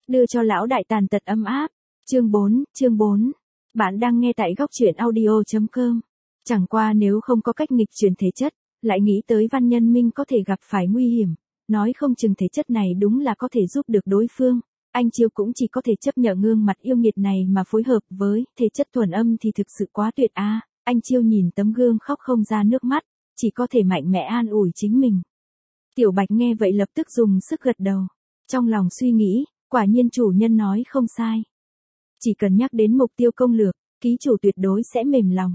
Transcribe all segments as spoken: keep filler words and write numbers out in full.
đưa cho lão đại tàn tật ấm áp. Chương bốn, chương bốn. Bạn đang nghe tại góc truyện audio chấm com. Chẳng qua nếu không có cách nghịch chuyển thể chất, lại nghĩ tới Văn Nhân Minh có thể gặp phải nguy hiểm, nói không chừng thể chất này đúng là có thể giúp được đối phương. Anh Chiêu cũng chỉ có thể chấp nhận gương mặt yêu nghiệt này mà phối hợp với thể chất thuần âm thì thực sự quá tuyệt a. À, anh Chiêu nhìn tấm gương khóc không ra nước mắt, chỉ có thể mạnh mẽ an ủi chính mình. Tiểu Bạch nghe vậy lập tức dùng sức gật đầu, trong lòng suy nghĩ, quả nhiên chủ nhân nói không sai. Chỉ cần nhắc đến mục tiêu công lược, ký chủ tuyệt đối sẽ mềm lòng.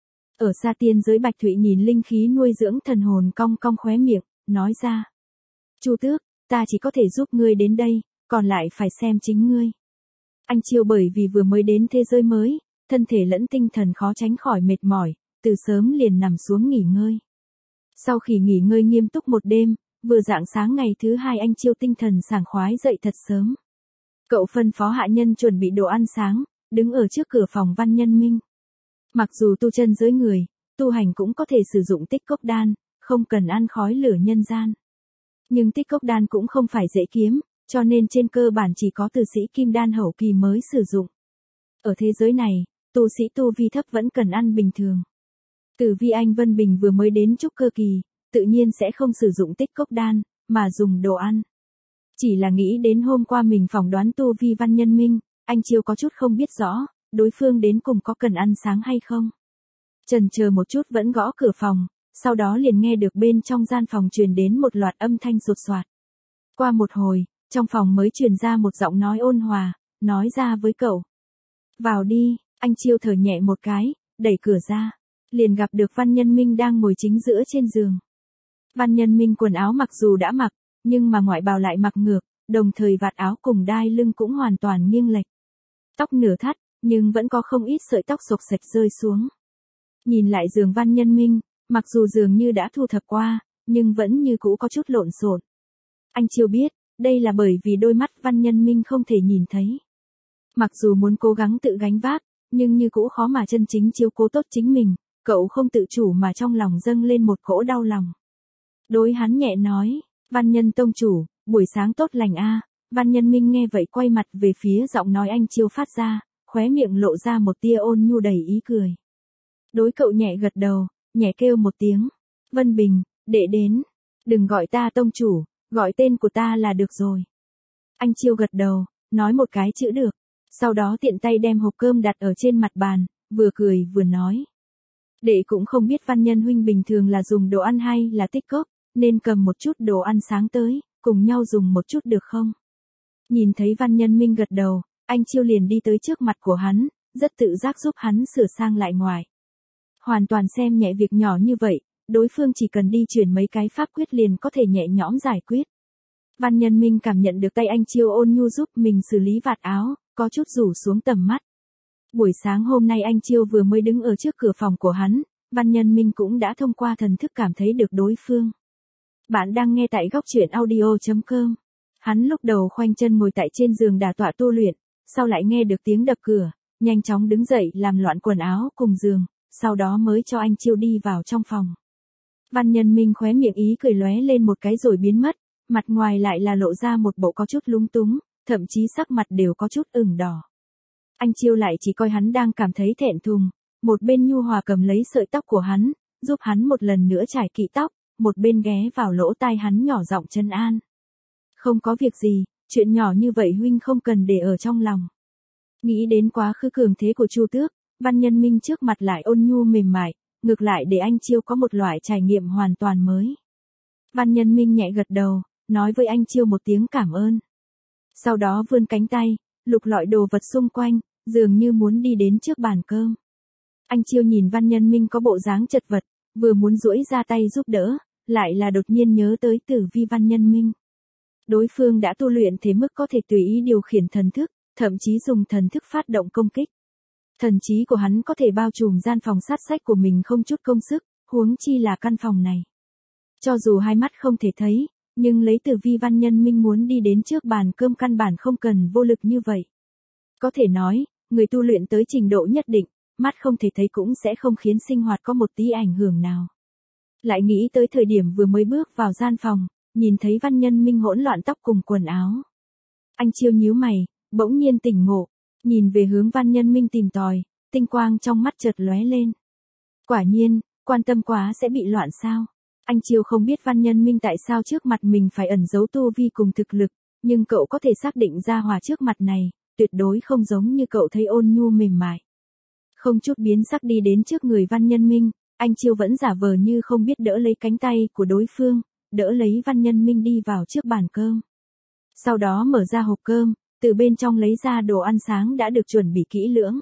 Ở xa tiên giới Bạch Thụy nhìn linh khí nuôi dưỡng thần hồn cong cong khóe miệng, nói ra. Chu Tước, ta chỉ có thể giúp ngươi đến đây, còn lại phải xem chính ngươi. Anh Chiêu bởi vì vừa mới đến thế giới mới, thân thể lẫn tinh thần khó tránh khỏi mệt mỏi, từ sớm liền nằm xuống nghỉ ngơi. Sau khi nghỉ ngơi nghiêm túc một đêm, vừa rạng sáng ngày thứ hai anh Chiêu tinh thần sảng khoái dậy thật sớm. Cậu phân phó hạ nhân chuẩn bị đồ ăn sáng, đứng ở trước cửa phòng Văn Nhân Minh. Mặc dù tu chân giới người, tu hành cũng có thể sử dụng tích cốc đan, không cần ăn khói lửa nhân gian. Nhưng tích cốc đan cũng không phải dễ kiếm, cho nên trên cơ bản chỉ có tu sĩ kim đan hậu kỳ mới sử dụng. Ở thế giới này, tu sĩ tu vi thấp vẫn cần ăn bình thường. Từ Vi Anh Vân Bình vừa mới đến trúc cơ kỳ, tự nhiên sẽ không sử dụng tích cốc đan, mà dùng đồ ăn. Chỉ là nghĩ đến hôm qua mình phỏng đoán tu vi Văn Nhân Minh, anh Chiêu có chút không biết rõ, đối phương đến cùng có cần ăn sáng hay không. Chần chờ một chút vẫn gõ cửa phòng, sau đó liền nghe được bên trong gian phòng truyền đến một loạt âm thanh sột soạt. Qua một hồi, trong phòng mới truyền ra một giọng nói ôn hòa, nói ra với cậu. Vào đi, anh Chiêu thở nhẹ một cái, đẩy cửa ra, liền gặp được Văn Nhân Minh đang ngồi chính giữa trên giường. Văn Nhân Minh quần áo mặc dù đã mặc, nhưng mà ngoại bào lại mặc ngược, đồng thời vạt áo cùng đai lưng cũng hoàn toàn nghiêng lệch. Tóc nửa thắt, nhưng vẫn có không ít sợi tóc xộc xệch rơi xuống. Nhìn lại giường Văn Nhân Minh, mặc dù dường như đã thu thập qua, nhưng vẫn như cũ có chút lộn xộn. Anh Chiêu biết, đây là bởi vì đôi mắt Văn Nhân Minh không thể nhìn thấy. Mặc dù muốn cố gắng tự gánh vác, nhưng như cũ khó mà chân chính chiếu cố tốt chính mình, cậu không tự chủ mà trong lòng dâng lên một cỗ đau lòng. Đối hắn nhẹ nói, Văn Nhân Tông chủ, buổi sáng tốt lành a. Văn Nhân Minh nghe vậy quay mặt về phía giọng nói anh Chiêu phát ra, khóe miệng lộ ra một tia ôn nhu đầy ý cười. Đối cậu nhẹ gật đầu, nhẹ kêu một tiếng, Vân Bình, đệ đến, đừng gọi ta tông chủ, gọi tên của ta là được rồi. Anh Chiêu gật đầu, nói một cái chữ được, sau đó tiện tay đem hộp cơm đặt ở trên mặt bàn, vừa cười vừa nói. Đệ cũng không biết Văn Nhân huynh bình thường là dùng đồ ăn hay là tích cốc, nên cầm một chút đồ ăn sáng tới, cùng nhau dùng một chút được không? Nhìn thấy Văn Nhân Minh gật đầu, anh Chiêu liền đi tới trước mặt của hắn, rất tự giác giúp hắn sửa sang lại ngoài. Hoàn toàn xem nhẹ việc nhỏ như vậy, đối phương chỉ cần đi chuyển mấy cái pháp quyết liền có thể nhẹ nhõm giải quyết. Văn Nhân Minh cảm nhận được tay anh Chiêu ôn nhu giúp mình xử lý vạt áo, có chút rủ xuống tầm mắt. Buổi sáng hôm nay anh Chiêu vừa mới đứng ở trước cửa phòng của hắn, Văn Nhân Minh cũng đã thông qua thần thức cảm thấy được đối phương. Bạn đang nghe tại góc truyện audio chấm com. Hắn lúc đầu khoanh chân ngồi tại trên giường đả tọa tu luyện, sau lại nghe được tiếng đập cửa, nhanh chóng đứng dậy làm loạn quần áo cùng giường, sau đó mới cho anh Chiêu đi vào trong phòng. Văn Nhân Minh khóe miệng ý cười lóe lên một cái rồi biến mất, mặt ngoài lại là lộ ra một bộ có chút lúng túng, thậm chí sắc mặt đều có chút ửng đỏ. Anh Chiêu lại chỉ coi hắn đang cảm thấy thẹn thùng, một bên nhu hòa cầm lấy sợi tóc của hắn, giúp hắn một lần nữa trải kỹ tóc, một bên ghé vào lỗ tai hắn nhỏ giọng trấn an. Không có việc gì, chuyện nhỏ như vậy huynh không cần để ở trong lòng. Nghĩ đến quá khứ cường thế của Chu Tước, Văn Nhân Minh trước mặt lại ôn nhu mềm mại, ngược lại để anh Chiêu có một loại trải nghiệm hoàn toàn mới. Văn Nhân Minh nhẹ gật đầu, nói với anh Chiêu một tiếng cảm ơn. Sau đó vươn cánh tay, lục lọi đồ vật xung quanh, dường như muốn đi đến trước bàn cơm. Anh Chiêu nhìn Văn Nhân Minh có bộ dáng chật vật, vừa muốn duỗi ra tay giúp đỡ, lại là đột nhiên nhớ tới Tử Vi Văn Nhân Minh. Đối phương đã tu luyện thế mức có thể tùy ý điều khiển thần thức, thậm chí dùng thần thức phát động công kích. Thần trí của hắn có thể bao trùm gian phòng sát sách của mình không chút công sức, huống chi là căn phòng này. Cho dù hai mắt không thể thấy, nhưng lấy Tử Vi Văn Nhân Minh muốn đi đến trước bàn cơm căn bản không cần vô lực như vậy. Có thể nói, người tu luyện tới trình độ nhất định, mắt không thể thấy cũng sẽ không khiến sinh hoạt có một tí ảnh hưởng nào. Lại nghĩ tới thời điểm vừa mới bước vào gian phòng, nhìn thấy Văn Nhân Minh hỗn loạn tóc cùng quần áo. Anh Chiêu nhíu mày, bỗng nhiên tỉnh ngộ, nhìn về hướng Văn Nhân Minh tìm tòi, tinh quang trong mắt chợt lóe lên. Quả nhiên, quan tâm quá sẽ bị loạn sao? Anh Chiêu không biết Văn Nhân Minh tại sao trước mặt mình phải ẩn giấu tu vi cùng thực lực, nhưng cậu có thể xác định ra hỏa trước mặt này, tuyệt đối không giống như cậu thấy ôn nhu mềm mại. Không chút biến sắc đi đến trước người Văn Nhân Minh, anh Chiêu vẫn giả vờ như không biết đỡ lấy cánh tay của đối phương, đỡ lấy Văn Nhân Minh đi vào trước bàn cơm. Sau đó mở ra hộp cơm, từ bên trong lấy ra đồ ăn sáng đã được chuẩn bị kỹ lưỡng.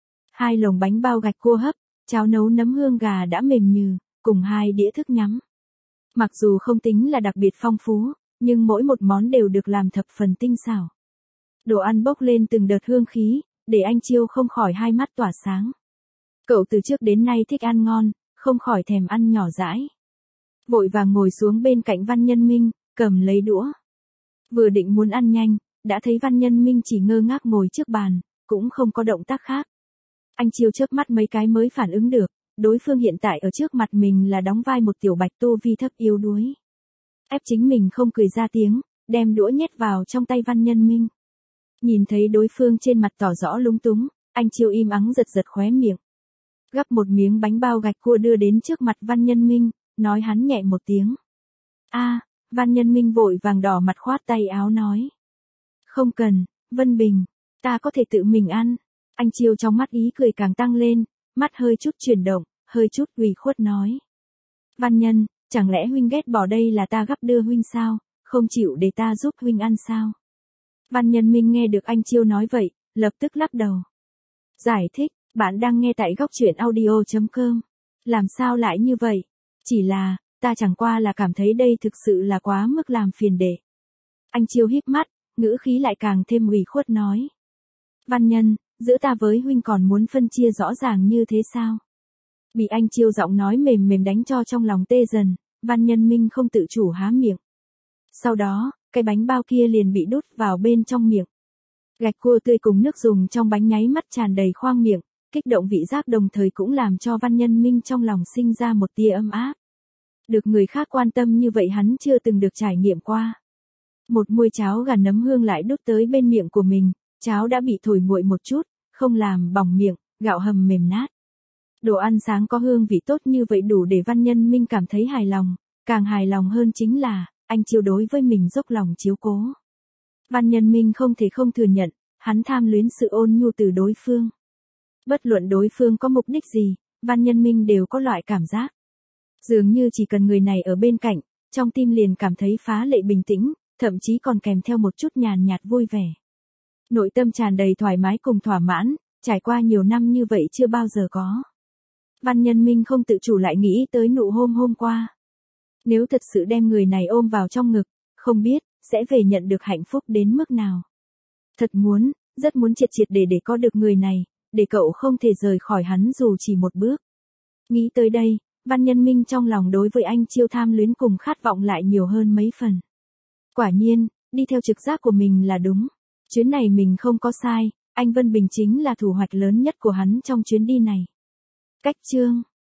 Hai lồng bánh bao gạch cua hấp, cháo nấu nấm hương gà đã mềm nhừ, cùng hai đĩa thức nhắm. Mặc dù không tính là đặc biệt phong phú, nhưng mỗi một món đều được làm thập phần tinh xảo. Đồ ăn bốc lên từng đợt hương khí, để anh Chiêu không khỏi hai mắt tỏa sáng. Cậu từ trước đến nay thích ăn ngon, không khỏi thèm ăn nhỏ dãi. Vội vàng ngồi xuống bên cạnh Văn Nhân Minh, cầm lấy đũa. Vừa định muốn ăn nhanh, đã thấy Văn Nhân Minh chỉ ngơ ngác ngồi trước bàn, cũng không có động tác khác. Anh Chiêu chớp mắt mấy cái mới phản ứng được, đối phương hiện tại ở trước mặt mình là đóng vai một tiểu bạch tu vi thấp yếu đuối. Ép chính mình không cười ra tiếng, đem đũa nhét vào trong tay Văn Nhân Minh. Nhìn thấy đối phương trên mặt tỏ rõ lúng túng, anh Chiêu im ắng giật giật khóe miệng. Gắp một miếng bánh bao gạch cua đưa đến trước mặt Văn Nhân Minh, nói hắn nhẹ một tiếng. A, Văn Nhân Minh vội vàng đỏ mặt khoát tay áo nói. Không cần, Vân Bình, ta có thể tự mình ăn. Anh Chiêu trong mắt ý cười càng tăng lên, mắt hơi chút chuyển động, hơi chút ủy khuất nói. Văn Nhân, chẳng lẽ huynh ghét bỏ đây là ta gắp đưa huynh sao, không chịu để ta giúp huynh ăn sao? Văn Nhân Minh nghe được anh Chiêu nói vậy, lập tức lắc đầu. Giải thích, bạn đang nghe tại góc truyện audio chấm com. Làm sao lại như vậy? Chỉ là, ta chẳng qua là cảm thấy đây thực sự là quá mức làm phiền để. Anh Chiêu híp mắt, ngữ khí lại càng thêm ủy khuất nói. Văn Nhân, giữa ta với huynh còn muốn phân chia rõ ràng như thế sao? Bị anh Chiêu giọng nói mềm mềm đánh cho trong lòng tê dần, Văn Nhân Minh không tự chủ há miệng. Sau đó, cái bánh bao kia liền bị đút vào bên trong miệng. Gạch cua tươi cùng nước dùng trong bánh nháy mắt tràn đầy khoang miệng, kích động vị giác đồng thời cũng làm cho Văn Nhân Minh trong lòng sinh ra một tia ấm áp. Được người khác quan tâm như vậy hắn chưa từng được trải nghiệm qua. Một muôi cháo gà nấm hương lại đút tới bên miệng của mình, cháo đã bị thổi nguội một chút, không làm bỏng miệng, gạo hầm mềm nát. Đồ ăn sáng có hương vị tốt như vậy đủ để Văn Nhân Minh cảm thấy hài lòng, càng hài lòng hơn chính là, anh Chiêu đối với mình dốc lòng chiếu cố. Văn Nhân Minh không thể không thừa nhận, hắn tham luyến sự ôn nhu từ đối phương. Bất luận đối phương có mục đích gì, Văn Nhân Minh đều có loại cảm giác. Dường như chỉ cần người này ở bên cạnh, trong tim liền cảm thấy phá lệ bình tĩnh, thậm chí còn kèm theo một chút nhàn nhạt vui vẻ. Nội tâm tràn đầy thoải mái cùng thỏa mãn, trải qua nhiều năm như vậy chưa bao giờ có. Văn Nhân Minh không tự chủ lại nghĩ tới nụ hôn hôm qua. Nếu thật sự đem người này ôm vào trong ngực, không biết, sẽ về nhận được hạnh phúc đến mức nào. Thật muốn, rất muốn triệt triệt để để có được người này, để cậu không thể rời khỏi hắn dù chỉ một bước. Nghĩ tới đây, Văn Nhân Minh trong lòng đối với anh Chiêu tham luyến cùng khát vọng lại nhiều hơn mấy phần. Quả nhiên, đi theo trực giác của mình là đúng. Chuyến này mình không có sai, anh Vân Bình chính là thủ hoạch lớn nhất của hắn trong chuyến đi này. Cách chương